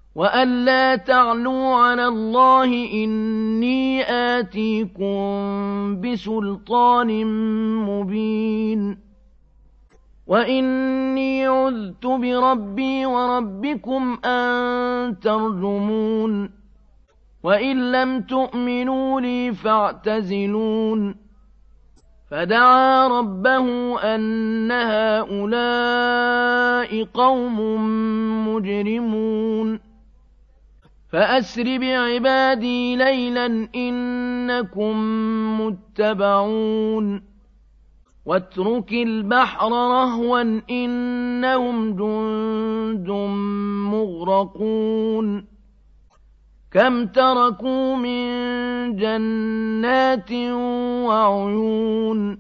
وألا تعلوا على الله إني آتيكم بسلطان مبين وإني عذت بربي وربكم أن ترجمون وإن لم تؤمنوا لي فاعتزلون فدعا ربه أن هؤلاء قوم مجرمون فأسر بعبادي ليلا إنكم متبعون واترك البحر رهوا إنهم جند مغرقون كم تركوا من جنات وعيون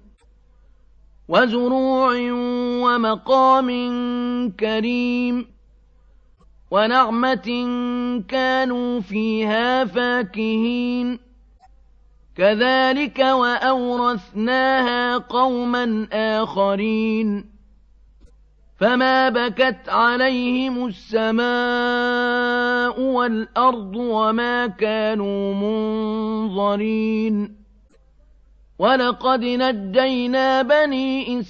وزروع ومقام كريم ونعمة كانوا فيها فاكهين كذلك وأورثناها قوما آخرين فما بكت عليهم السماء والأرض وما كانوا منظرين ولقد نجينا بني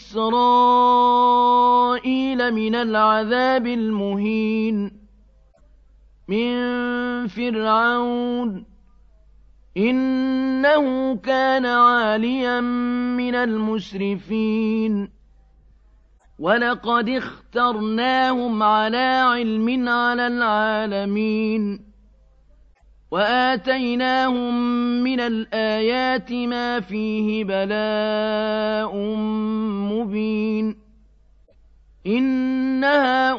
إسرائيل من العذاب المهين من فرعون إنه كان عاليا من المسرفين ولقد اخترناهم على علم على العالمين وآتيناهم من الآيات ما فيه بلاء مبين إن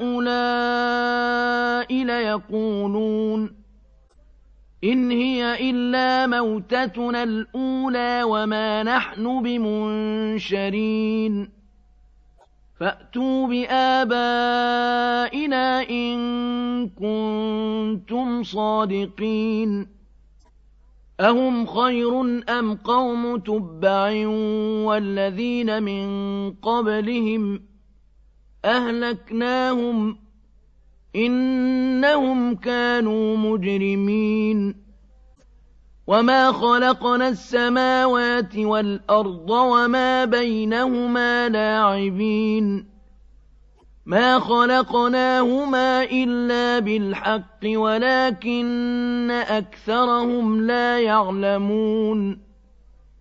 هؤلاء ليقولون إن هي إلا موتتنا الأولى وما نحن بمنشرين فأتوا بآبائنا إن كنتم صادقين أهم خير أم قوم تبع والذين من قبلهم أهلكناهم إنهم كانوا مجرمين وما خلقنا السماوات والأرض وما بينهما لاعبين ما خلقناهما إلا بالحق ولكن أكثرهم لا يعلمون